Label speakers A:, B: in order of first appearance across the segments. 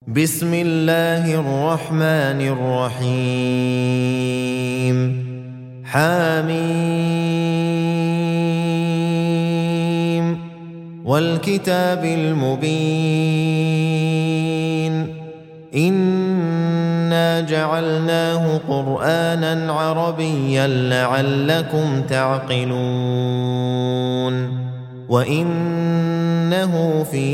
A: بسم الله الرحمن الرحيم حميم والكتاب المبين إنا جعلناه قرآنا عربيا لعلكم تعقلون وإنه في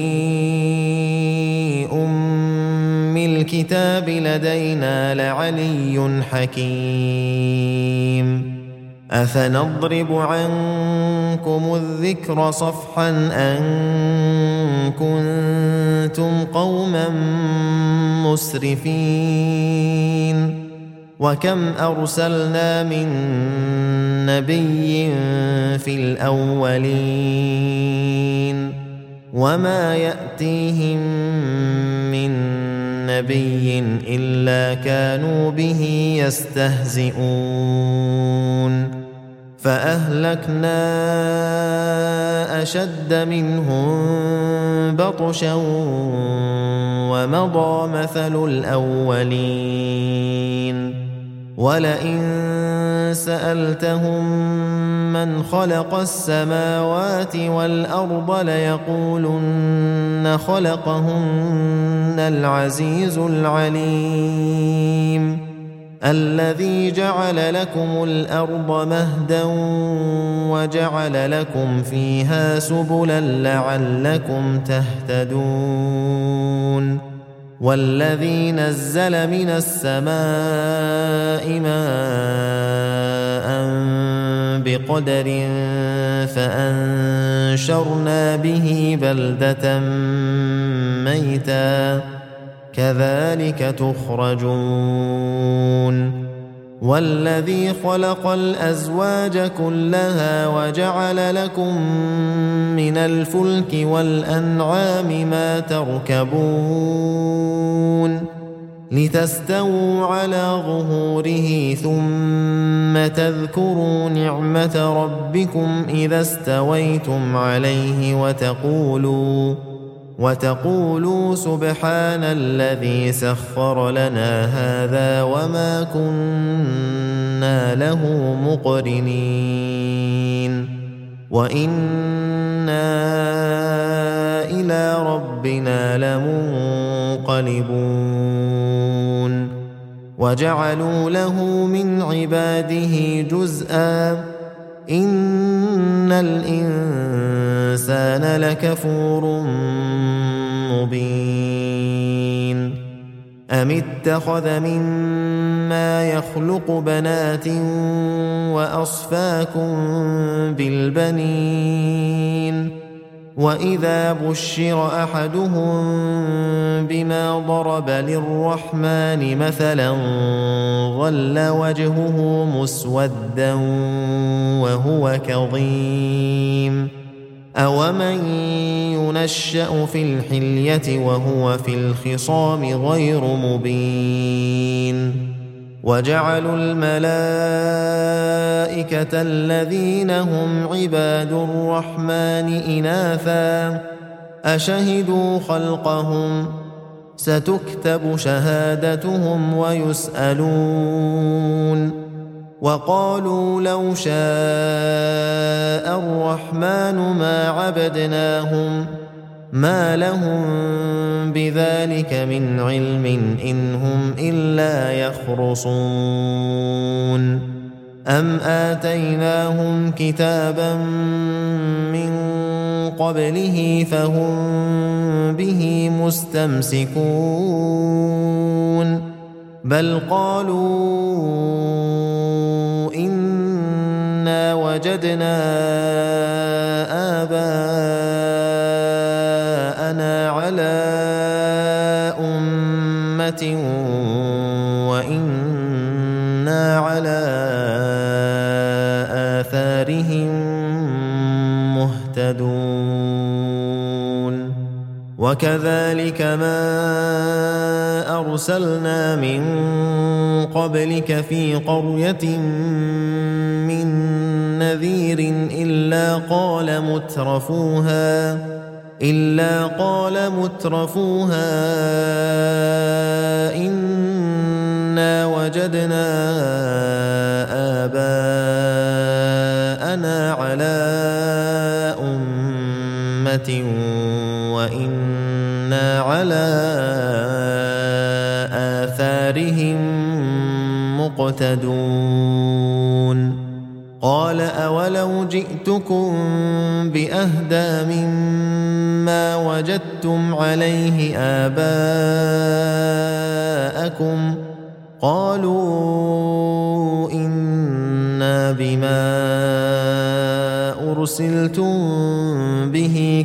A: الكتاب لدينا لعلي حكيم أفنضرب عنكم الذكر صفحا أن كنتم قوما مسرفين وكم أرسلنا من نبي في الأولين وما يأتيهم من نبي إلا كانوا به يستهزئون فأهلكنا أشد منهم بطشا ومضى مثل الأولين ولئن سألتهم من خلق السماوات والأرض ليقولن خلقهن العزيز العليم الذي جعل لكم الأرض مهدا وجعل لكم فيها سبلا لعلكم تهتدون والذي نزل من السماء ماء بقدر فأنشرنا به بلدة ميتا كذلك تخرجون والذي خلق الأزواج كلها وجعل لكم من الفلك والأنعام ما تركبون لتستووا على ظهوره ثم تذكروا نعمة ربكم إذا استويتم عليه وتقولوا سبحان الذي سخر لنا هذا وما كنا له مقرنين وإنا إلى ربنا لمنقلبون وجعلوا له من عباده جزءا إن الإنسان لكفور مبين أم اتخذ مما يخلق بنات وأصفاكم بالبنين وإذا بشر أحدهم بما ضرب للرحمن مثلا ظل وجهه مسودا وهو كظيم أومن ينشأ في الحلية وهو في الخصام غير مبين وجعلوا الملائكة الذين هم عباد الرحمن إناثا أشهدوا خلقهم ستكتب شهادتهم ويسألون وقالوا لو شاء الرحمن ما عبدناهم ما لهم بذلك من علم إن هم إلا يخرصون أم آتيناهم كتابا من قبله فهم به مستمسكون بل قالوا إنا وجدنا آباءنا على أمة وإنا على آثارهم مهتدون وكذلك ما أرسلنا من قبلك في قرية من نذير إلا قال مترفوها وجدنا آباءنا على أمة وإنا على آثارهم مقتدون قال أولو جئتكم بأهدى مما وجدتم عليه آباءكم قالوا إنا بما أرسلتم به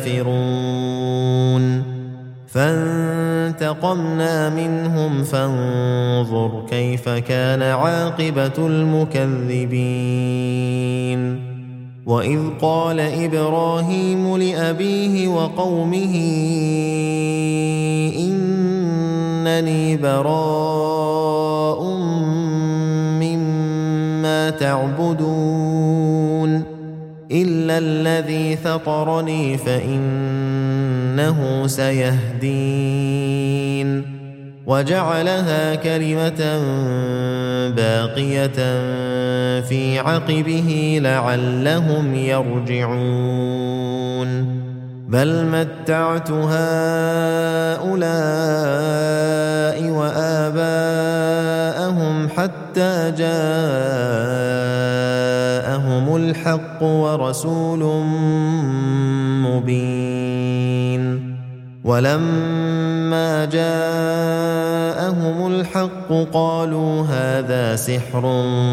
A: كافرون فانتقمنا منهم فانظر كيف كان عاقبة المكذبين وإذ قال إبراهيم لأبيه وقومه إنني براء مما تعبدون إلا الذي فطرني فإنه سيهدين وجعلها كلمة باقية في عقبه لعلهم يرجعون بل متعت هؤلاء وآباءهم حتى جاءهم الحق ورسول مبين ولما جاءهم الحق قالوا هذا سحر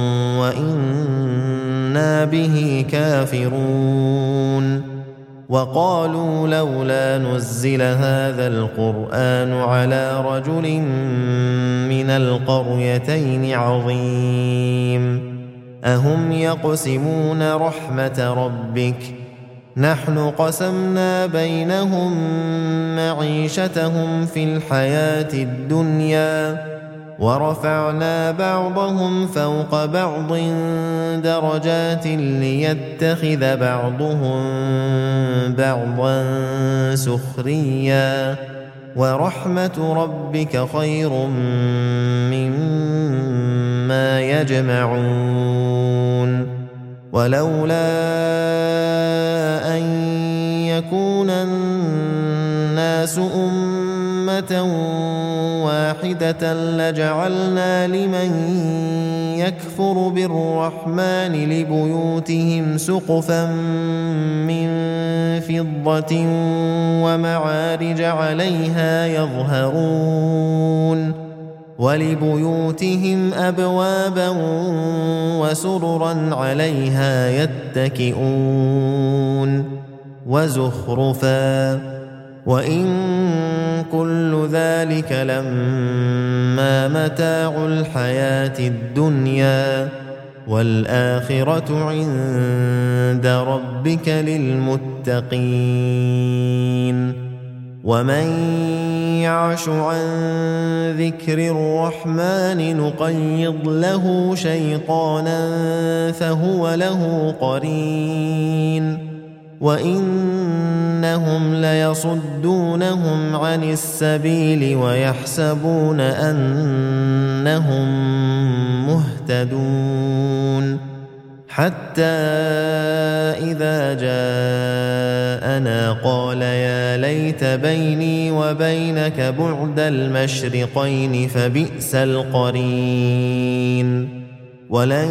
A: وإنا به كافرون وقالوا لولا نزل هذا القرآن على رجل من القريتين عظيم أهم يقسمون رحمة ربك نحن قسمنا بينهم معيشتهم في الحياة الدنيا ورفعنا بعضهم فوق بعض درجات ليتخذ بعضهم بعضا سخريا ورحمة ربك خير مما يجمعون ولولا أن يكون الناس أمة واحدة لجعلنا لمن يكفر بالرحمن لبيوتهم سقفا من فضة ومعارج عليها يظهرون ولبيوتهم أبوابا وسررا عليها يتكئون وزخرفا وإن كل ذلك لما متاع الحياة الدنيا والآخرة عند ربك للمتقين ومن يعش عن ذكر الرحمن نقيض له شيطانا فهو له قرين وإنهم ليصدونهم عن السبيل ويحسبون أنهم مهتدون حتى إذا جاءنا قال يا ليت بيني وبينك بعد المشرقين فبئس القرين ولن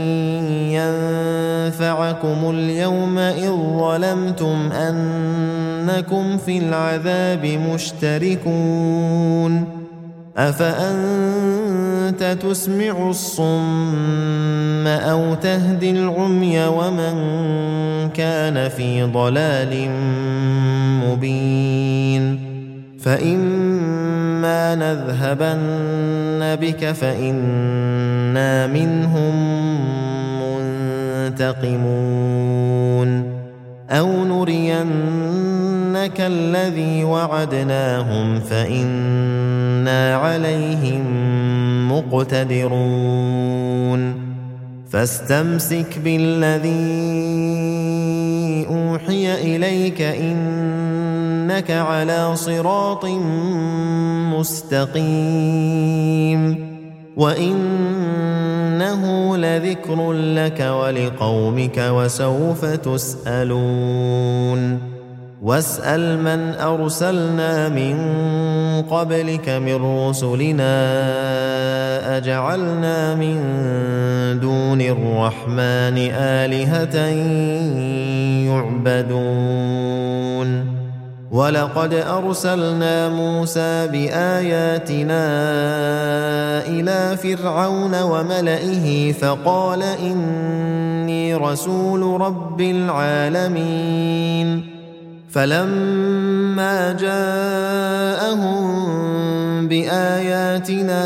A: ينفعكم اليوم إذ ظلمتم أنكم في العذاب مشتركون أفأنت تسمع الصم أو تهدي العمي ومن كان في ضلال مبين فإما نذهبن بك فإنا منهم منتقمون أو نرينك الذي وعدناهم فإنا عليهم مقتدرون فاستمسك بالذي أوحي إليك إنك على صراط مستقيم وإنه لذكر لك ولقومك وسوف تسألون واسأل من أرسلنا من قبلك من رسلنا أجعلنا من دون الرحمن آلهة يعبدون ولقد أرسلنا موسى بآياتنا إلى فرعون وملئه فقال إني رسول رب العالمين فلما جاءهم بآياتنا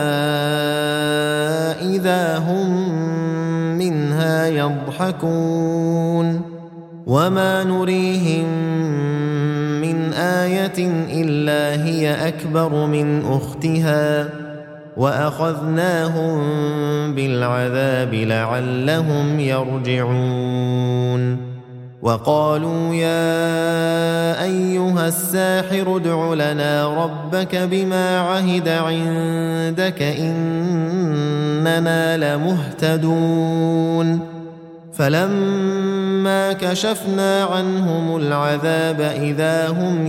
A: إذا هم منها يضحكون وما نريهم من آية إلا هي أكبر من أختها وأخذناهم بالعذاب لعلهم يرجعون وقالوا يا أيها الساحر ادع لنا ربك بما عهد عندك إننا لمهتدون فلما كشفنا عنهم العذاب إذا هم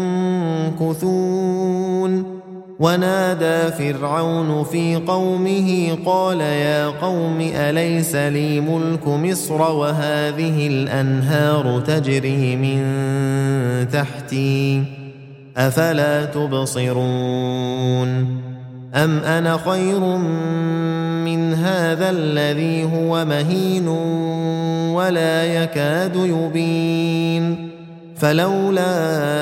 A: ينكثون ونادى فرعون في قومه قال يا قوم أليس لي ملك مصر وهذه الأنهار تجري من تحتي أفلا تبصرون أم أنا خير من هذا الذي هو مهين ولا يكاد يبين فلولا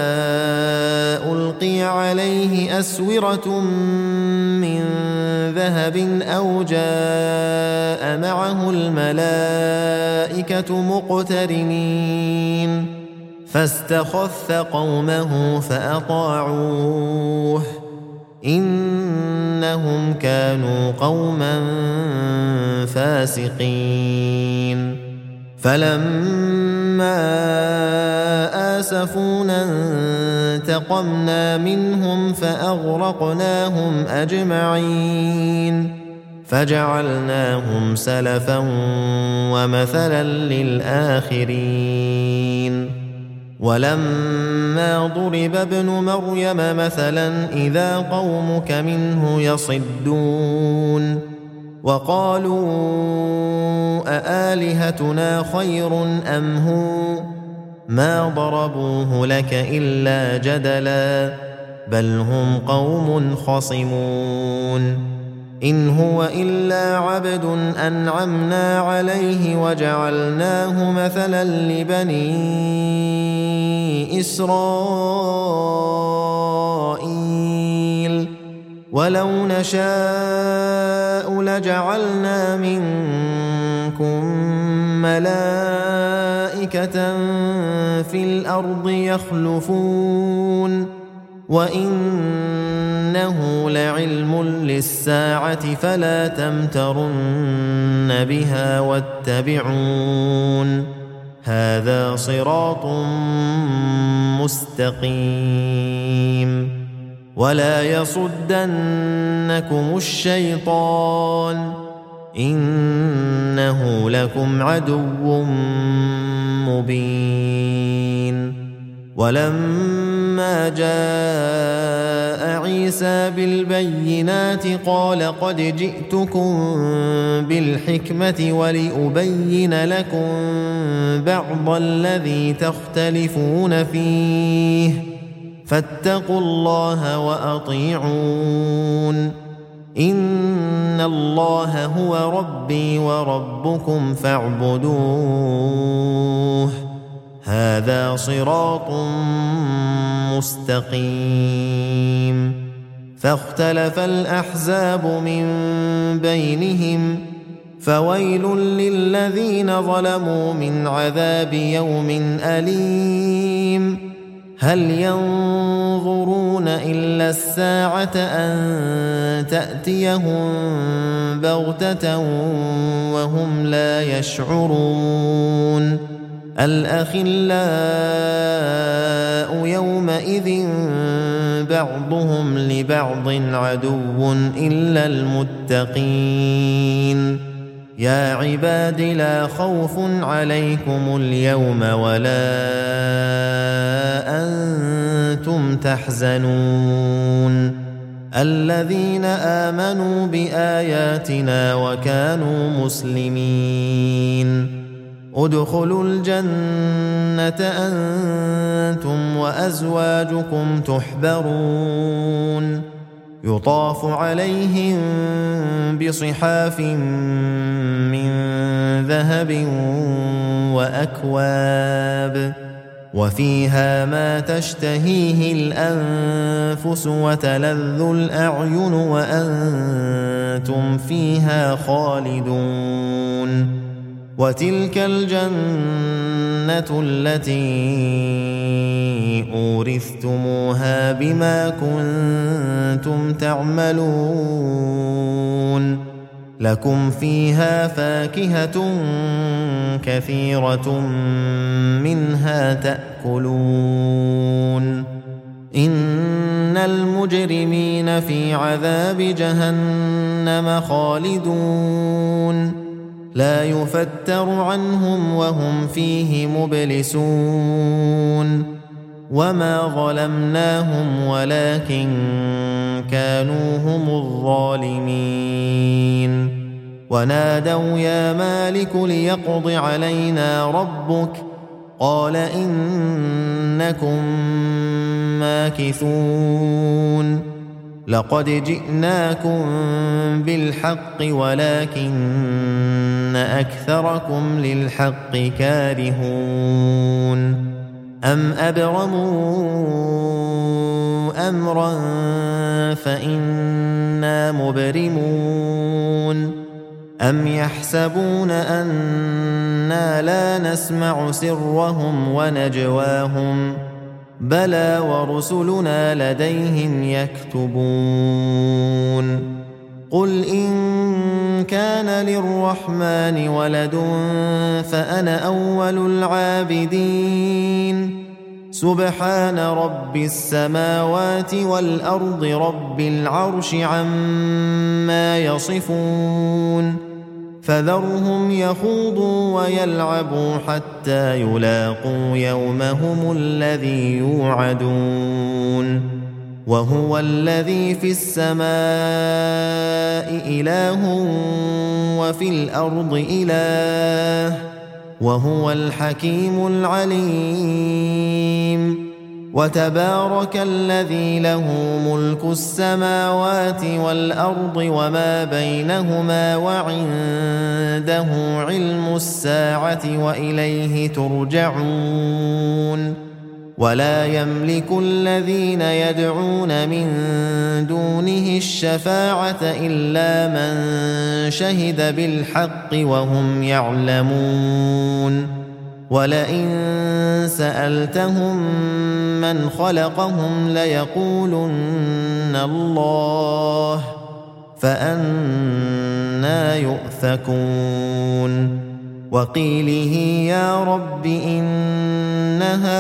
A: ألقي عليه أسورة من ذهب أو جاء معه الملائكة مقترنين فاستخف قومه فأطاعوه إنهم كانوا قوما فاسقين فلما آسفونا انتقمنا منهم فأغرقناهم أجمعين فجعلناهم سلفا ومثلا للآخرين ولما ضرب ابن مريم مثلا إذا قومك منه يصدون وقالوا أآلهتنا خير أم هو ما ضربوه لك إلا جدلا بل هم قوم خصمون إن هو إلا عبد أنعمنا عليه وجعلناه مثلا لبني إسرائيل ولو نشاء لجعلنا منكم ملائكة في الأرض يخلفون وإنه لعلم للساعة فلا تمترن بها واتبعون هذا صراط مستقيم ولا يصدنكم الشيطان إنه لكم عدو مبين ولما جاء عيسى بالبينات قال قد جئتكم بالحكمة ولأبين لكم بعض الذي تختلفون فيه فاتقوا الله وأطيعون إن الله هو ربي وربكم فاعبدوه هذا صراط مستقيم فاختلف الأحزاب من بينهم فويل للذين ظلموا من عذاب يوم أليم هل ينظرون إلا الساعة أن تأتيهم بغتة وهم لا يشعرون الأخلاء يومئذ بعضهم لبعض عدو إلا المتقين يا عباد لا خوف عليكم اليوم ولا أنتم تحزنون الذين آمنوا بآياتنا وكانوا مسلمين ادخلوا الجنة أنتم وأزواجكم تحبرون يطاف عليهم بصحاف من ذهب وأكواب وفيها ما تشتهيه الأنفس وتلذ الأعين وأنتم فيها خالدون وتلك الجنة التي أورثتموها بما كنتم تعملون لكم فيها فاكهة كثيرة منها تأكلون إن المجرمين في عذاب جهنم خالدون لا يفتر عنهم وهم فيه مبلسون وما ظلمناهم ولكن كانوا هم الظالمين ونادوا يا مالك ليقض علينا ربك قال إنكم ماكثون لقد جئناكم بالحق ولكن أكثركم للحق كارهون أم أبرموا أمرا فإنا مبرمون أم يحسبون أنا لا نسمع سرهم ونجواهم بلى ورسلنا لديهم يكتبون قل إن كان للرحمن ولد فأنا أول العابدين سبحان رب السماوات والأرض رب العرش عما يصفون فذرهم يخوضوا ويلعبوا حتى يلاقوا يومهم الذي يوعدون وهو الذي في السماء إله وفي الأرض إله وهو الحكيم العليم وتبارك الذي له ملك السماوات والأرض وما بينهما وعنده علم الساعة وإليه ترجعون ولا يملك الذين يدعون من دونه الشفاعة إلا من شهد بالحق وهم يعلمون ولئن سألتهم من خلقهم ليقولن الله فأنى يؤفكون وقيله يا رب إن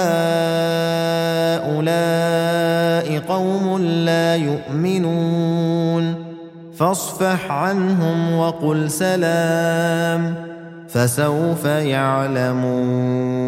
A: هؤلاء قوم لا يؤمنون فاصفح عنهم وقل سلام فسوف يعلمون